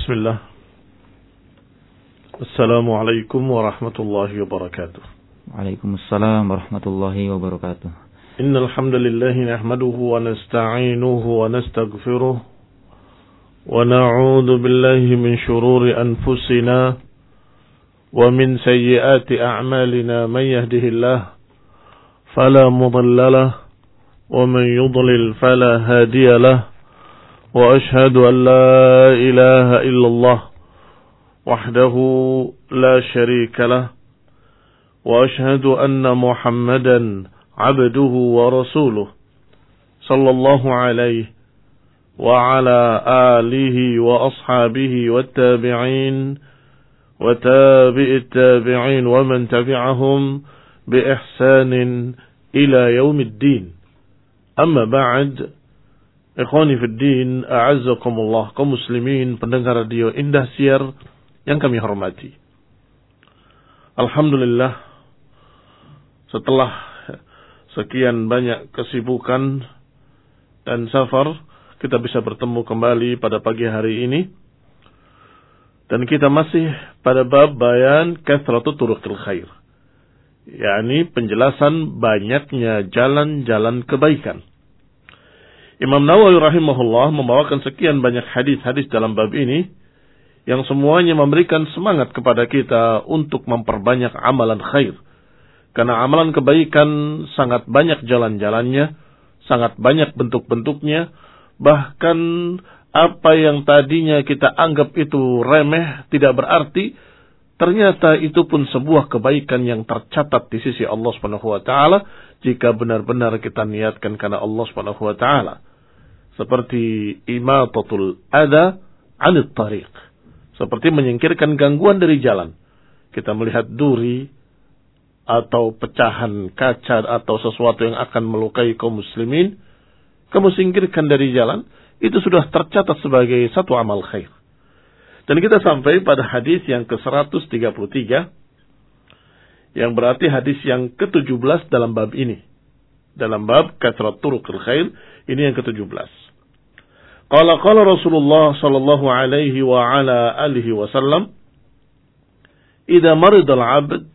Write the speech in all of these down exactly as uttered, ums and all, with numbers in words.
Bismillah. Assalamualaikum warahmatullahi wabarakatuh. Waalaikumsalam warahmatullahi wabarakatuh. Innal hamdalillah nahmaduhu wa nasta'inuhu wa nastaghfiruh wa na'udzu billahi min shururi anfusina wa min sayyiati a'malina man yahdihillah fala mudilla lahu wa man yudlil fala hadiya lahu. وأشهد أن لا إله إلا الله وحده لا شريك له وأشهد أن محمدا عبده ورسوله صلى الله عليه وعلى آله وأصحابه والتابعين وتابع التابعين ومن تبعهم بإحسان إلى يوم الدين. أما بعد, Ikhwani fiddin, a'azzakumullah, kaum muslimin, pendengar radio Indah Siar yang kami hormati. Alhamdulillah, setelah sekian banyak kesibukan dan safar, kita bisa bertemu kembali pada pagi hari ini. Dan kita masih pada bab bayan kathratu turuqil khair, yakni penjelasan banyaknya jalan-jalan kebaikan. Imam Nawawi rahimahullah membawakan sekian banyak hadis-hadis dalam bab ini yang semuanya memberikan semangat kepada kita untuk memperbanyak amalan khair. Karena amalan kebaikan sangat banyak jalan-jalannya, sangat banyak bentuk-bentuknya, bahkan apa yang tadinya kita anggap itu remeh, tidak berarti, ternyata itu pun sebuah kebaikan yang tercatat di sisi Allah Subhanahu wa taala jika benar-benar kita niatkan karena Allah Subhanahu wa taala. Seperti imatatul adha 'anit tariq, seperti menyingkirkan gangguan dari jalan. Kita melihat duri atau pecahan kaca atau sesuatu yang akan melukai kaum muslimin, kamu singkirkan dari jalan, itu sudah tercatat sebagai satu amal khair. Dan kita sampai pada hadis yang ke seratus tiga puluh tiga, yang berarti hadis yang ke tujuh belas dalam bab ini. Dalam bab kathrat turuqil khair, ini yang ke tujuh belas. Qala qala Rasulullah sallallahu alaihi wa ala alihi wasallam, "Idza marida al-'abd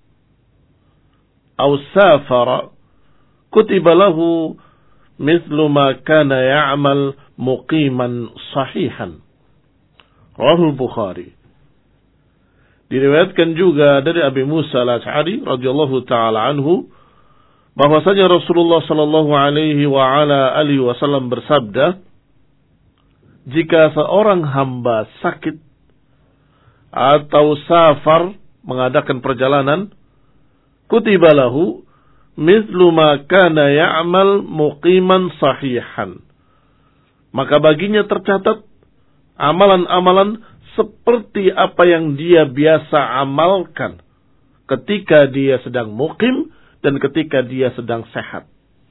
aw safara, kutiba lahu mithlu ma kana ya'mal muqiman sahihan." Rahul Bukhari. Diriwayatkan juga dari Abi Musa al-Ash'ari radhiyallahu taala anhu bahwasanya Rasulullah sallallahu alaihi wa ala alihi wasallam bersabda, jika seorang hamba sakit atau safar mengadakan perjalanan, kutiba lahu mithlu ma kana ya'mal muqiman sahihan, maka baginya tercatat amalan-amalan seperti apa yang dia biasa amalkan ketika dia sedang muqim dan ketika dia sedang sehat.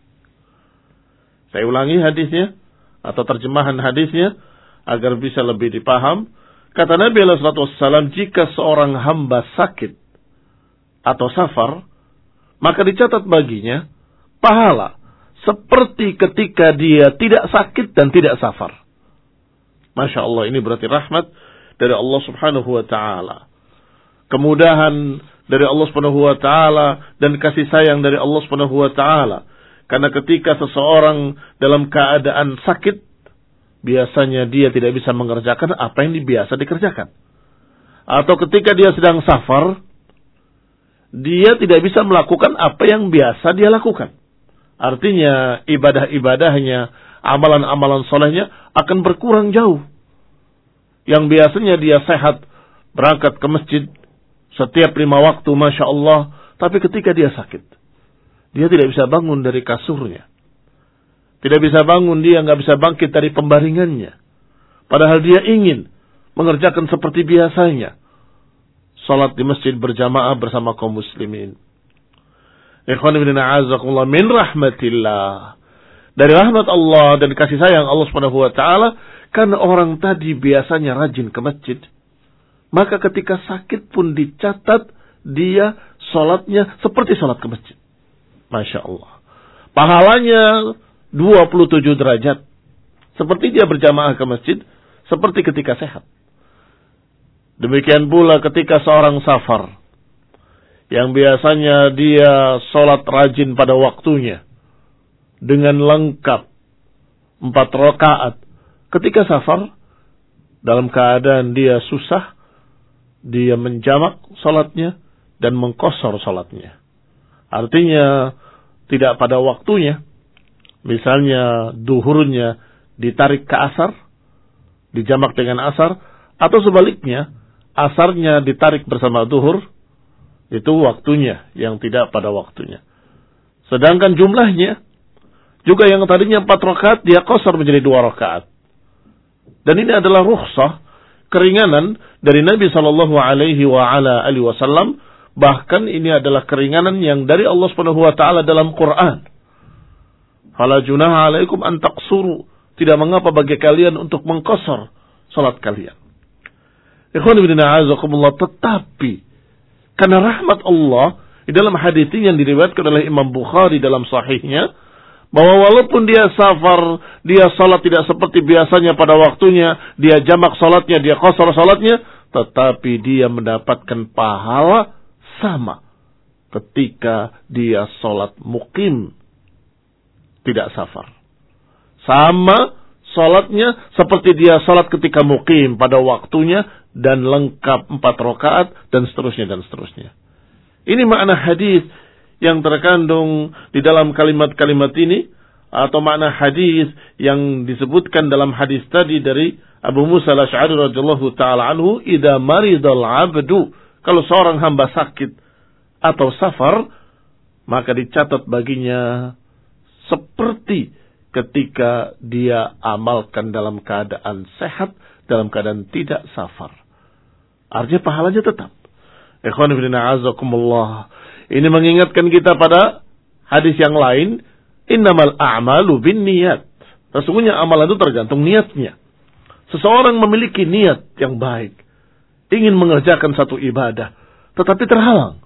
Saya ulangi hadisnya atau terjemahan hadisnya agar bisa lebih dipaham. Kata Nabi alaihi salatu wassalam, jika seorang hamba sakit atau safar, maka dicatat baginya pahala seperti ketika dia tidak sakit dan tidak safar. Masya Allah, ini berarti rahmat dari Allah subhanahu wa ta'ala, kemudahan dari Allah subhanahu wa ta'ala, dan kasih sayang dari Allah subhanahu wa ta'ala. Karena ketika seseorang dalam keadaan sakit, biasanya dia tidak bisa mengerjakan apa yang biasa dikerjakan. Atau ketika dia sedang safar, dia tidak bisa melakukan apa yang biasa dia lakukan. Artinya ibadah-ibadahnya, amalan-amalan solehnya akan berkurang jauh. Yang biasanya dia sehat, berangkat ke masjid setiap lima waktu, Masya Allah. Tapi ketika dia sakit, dia tidak bisa bangun dari kasurnya. Tidak bisa bangun, dia nggak bisa bangkit dari pembaringannya. Padahal dia ingin mengerjakan seperti biasanya, salat di masjid berjamaah bersama kaum muslimin. Ikhwan ibn a'azakumullah, min rahmatillah, dari rahmat Allah dan kasih sayang Allah Subhanahu wa taala, karena orang tadi biasanya rajin ke masjid, maka ketika sakit pun dicatat dia salatnya seperti salat ke masjid. Masya Allah. Pahalanya dua puluh tujuh derajat. Seperti dia berjamaah ke masjid, seperti ketika sehat. Demikian pula ketika seorang safar, yang biasanya dia sholat rajin pada waktunya, dengan lengkap, empat rakaat. Ketika safar, dalam keadaan dia susah, dia menjamak sholatnya dan mengqashar sholatnya. Artinya, tidak pada waktunya. Misalnya, duhurnya ditarik ke asar, dijamak dengan asar, atau sebaliknya, asarnya ditarik bersama duhur, itu waktunya yang tidak pada waktunya. Sedangkan jumlahnya juga yang tadinya empat rakaat dia qashar menjadi dua rakaat. Dan ini adalah rukhsah, keringanan dari Nabi sallallahu alaihi wa ala alihi wasallam. Bahkan ini adalah keringanan yang dari Allah Subhanahu wa taala dalam Quran. Fala junaha alaikum an taqsuru. Tidak mengapa bagi kalian untuk mengqashar salat kalian. Ikhwan fillah a'azakumullah, tetapi karena rahmat Allah di dalam hadis yang diriwayatkan oleh Imam Bukhari dalam sahihnya, bahwa walaupun dia safar, dia salat tidak seperti biasanya pada waktunya, dia jamak salatnya, dia qashar salatnya, tetapi dia mendapatkan pahala sama ketika dia salat muqim, tidak safar. Sama salatnya seperti dia salat ketika muqim pada waktunya dan lengkap empat rakaat dan seterusnya dan seterusnya. Ini makna hadis yang terkandung di dalam kalimat-kalimat ini, atau makna hadis yang disebutkan dalam hadis tadi dari Abu Musa al-Asy'ari radhiyallahu taala anhu, idza maridal 'abdu, kalau seorang hamba sakit atau safar, maka dicatat baginya seperti ketika dia amalkan dalam keadaan sehat, dalam keadaan tidak safar. Artinya pahalanya tetap. Ikhwan fillah a'azakumullah. Ini mengingatkan kita pada hadis yang lain, innamal a'malu binniyat. Sesungguhnya amalan itu tergantung niatnya. Seseorang memiliki niat yang baik, ingin mengerjakan satu ibadah, tetapi terhalang.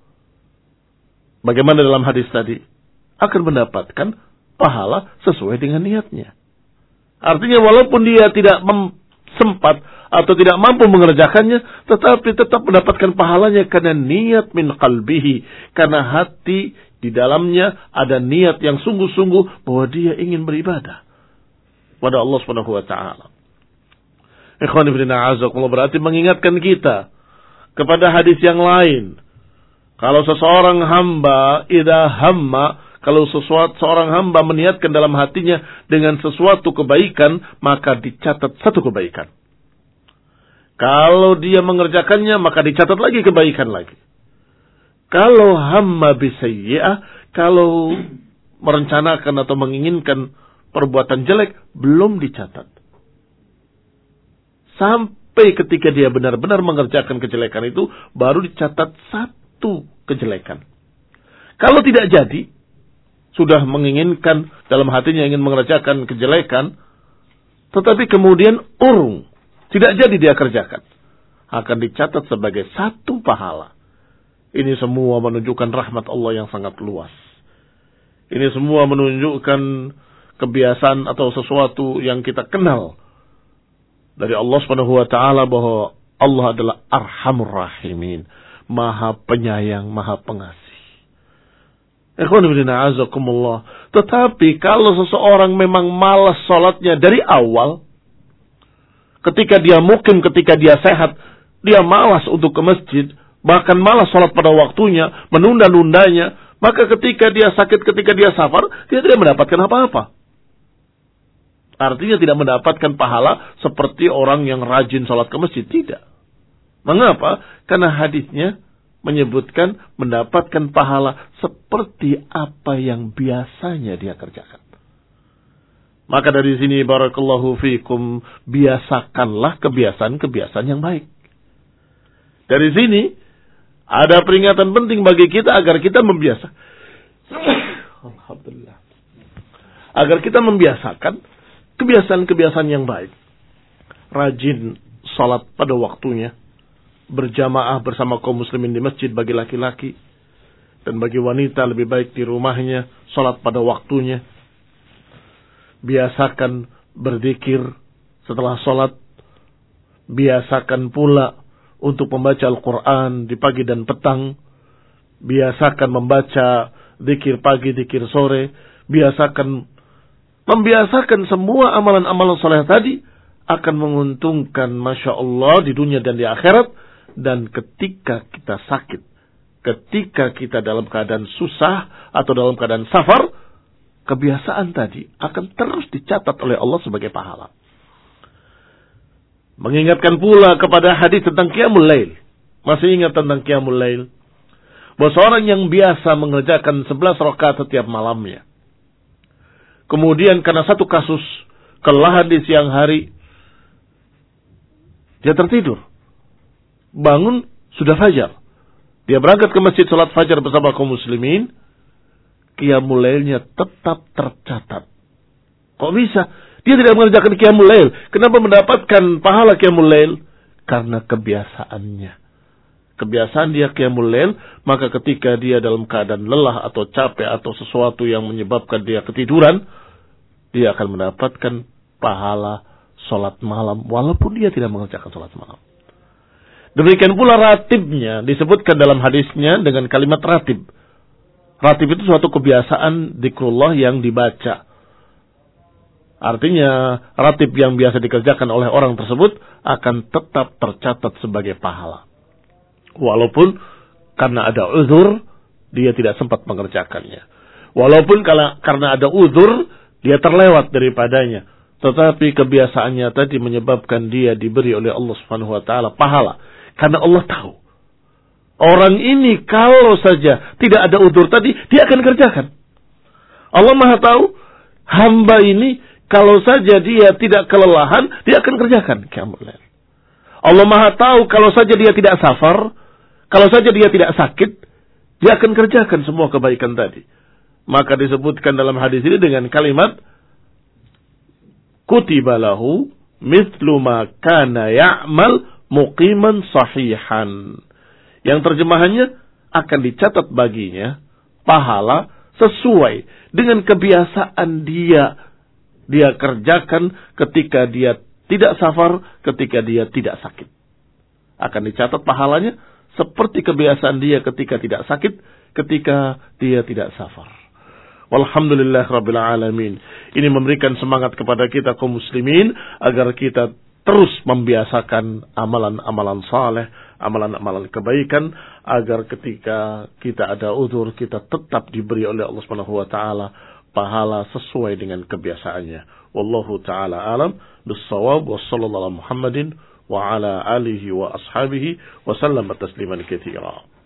Bagaimana dalam hadis tadi? Akan mendapatkan pahala sesuai dengan niatnya. Artinya walaupun dia tidak mem- sempat atau tidak mampu mengerjakannya, tetapi tetap mendapatkan pahalanya karena niat min qalbihi, karena hati di dalamnya ada niat yang sungguh-sungguh bahwa dia ingin beribadah pada Allah Subhanahu wa taala. Ikhwan fillah a'azakumullah, berarti mengingatkan kita kepada hadis yang lain. Kalau seseorang hamba idza hamma, kalau sesuatu seorang hamba meniatkan dalam hatinya dengan sesuatu kebaikan, maka dicatat satu kebaikan. Kalau dia mengerjakannya, maka dicatat lagi kebaikan lagi. Kalau hamma bisayyi'ah, kalau merencanakan atau menginginkan perbuatan jelek, belum dicatat. Sampai ketika dia benar-benar mengerjakan kejelekan itu, baru dicatat satu kejelekan. Kalau tidak jadi, sudah menginginkan dalam hatinya ingin mengerjakan kejelekan, tetapi kemudian urung, tidak jadi dia kerjakan, akan dicatat sebagai satu pahala. Ini semua menunjukkan rahmat Allah yang sangat luas. Ini semua menunjukkan kebiasaan atau sesuatu yang kita kenal dari Allah Subhanahu wa taala, bahwa Allah adalah Arhamur Rahimin, Maha Penyayang, Maha Pengasih. Ikhwan fillah a'azakumullah. Tetapi kalau seseorang memang malas salatnya dari awal, ketika dia mukim, ketika dia sehat, dia malas untuk ke masjid, bahkan malas salat pada waktunya, menunda-nundanya, maka ketika dia sakit, ketika dia safar, dia tidak mendapatkan apa-apa. Artinya tidak mendapatkan pahala seperti orang yang rajin salat ke masjid. Tidak. Mengapa? Karena hadisnya menyebutkan mendapatkan pahala seperti apa yang biasanya dia kerjakan. Maka dari sini barakallahu fikum, biasakanlah kebiasaan-kebiasaan yang baik. Dari sini ada peringatan penting bagi kita agar kita membiasa. Alhamdulillah. Agar kita membiasakan kebiasaan-kebiasaan yang baik. Rajin salat pada waktunya, berjamaah bersama kaum muslimin di masjid bagi laki-laki, dan bagi wanita lebih baik di rumahnya salat pada waktunya. Biasakan berzikir setelah salat. Biasakan pula untuk membaca Al-Quran di pagi dan petang. Biasakan membaca zikir pagi, zikir sore. Biasakan, membiasakan semua amalan-amalan soleh tadi akan menguntungkan Masya Allah di dunia dan di akhirat. Dan ketika kita sakit, ketika kita dalam keadaan susah atau dalam keadaan safar, kebiasaan tadi akan terus dicatat oleh Allah sebagai pahala. Mengingatkan pula kepada hadis tentang Qiyamul Lail. Masih ingat tentang Qiyamul Lail? Bahwa seorang yang biasa mengerjakan sebelas rakaat setiap malamnya, kemudian karena satu kasus kelelahan di siang hari, dia tertidur. Bangun, sudah fajar. Dia berangkat ke masjid salat fajar bersama kaum muslimin. Qiyamul Lailnya tetap tercatat. Kok bisa? Dia tidak mengerjakan Qiyamul Lail. Kenapa mendapatkan pahala Qiyamul Lail? Karena kebiasaannya. Kebiasaan dia Qiyamul Lail, maka ketika dia dalam keadaan lelah atau capek atau sesuatu yang menyebabkan dia ketiduran, dia akan mendapatkan pahala salat malam walaupun dia tidak mengerjakan salat malam. Demikian pula ratibnya disebutkan dalam hadisnya dengan kalimat ratib. Ratib itu suatu kebiasaan zikrullah yang dibaca. Artinya ratib yang biasa dikerjakan oleh orang tersebut akan tetap tercatat sebagai pahala. Walaupun karena ada uzur dia tidak sempat mengerjakannya. Walaupun karena ada uzur dia terlewat daripadanya. Tetapi kebiasaannya tadi menyebabkan dia diberi oleh Allah Subhanahu wa taala pahala. Karena Allah tahu. Orang ini kalau saja tidak ada udzur tadi, dia akan kerjakan. Allah Maha tahu, hamba ini kalau saja dia tidak kelelahan, dia akan kerjakan Qiyamul Lail. Allah Maha tahu kalau saja dia tidak safar, kalau saja dia tidak sakit, dia akan kerjakan semua kebaikan tadi. Maka disebutkan dalam hadis ini dengan kalimat kutiba lahu mithlu ma kana ya'mal muqiman sahihan. Yang terjemahannya akan dicatat baginya pahala sesuai dengan kebiasaan dia. Dia kerjakan ketika dia tidak safar, ketika dia tidak sakit. Akan dicatat pahalanya seperti kebiasaan dia ketika tidak sakit, ketika dia tidak safar. Walhamdulillah Rabbil Alamin. Ini memberikan semangat kepada kita kaum muslimin agar kita terus membiasakan amalan-amalan saleh, amalan-amalan kebaikan, agar ketika kita ada uzur kita tetap diberi oleh Allah Subhanahu wa taala pahala sesuai dengan kebiasaannya. Wallahu taala alam bis-shawab wa sallallahu ala Muhammadin wa ala alihi wa ashabihi wa sallama tasliman katsira.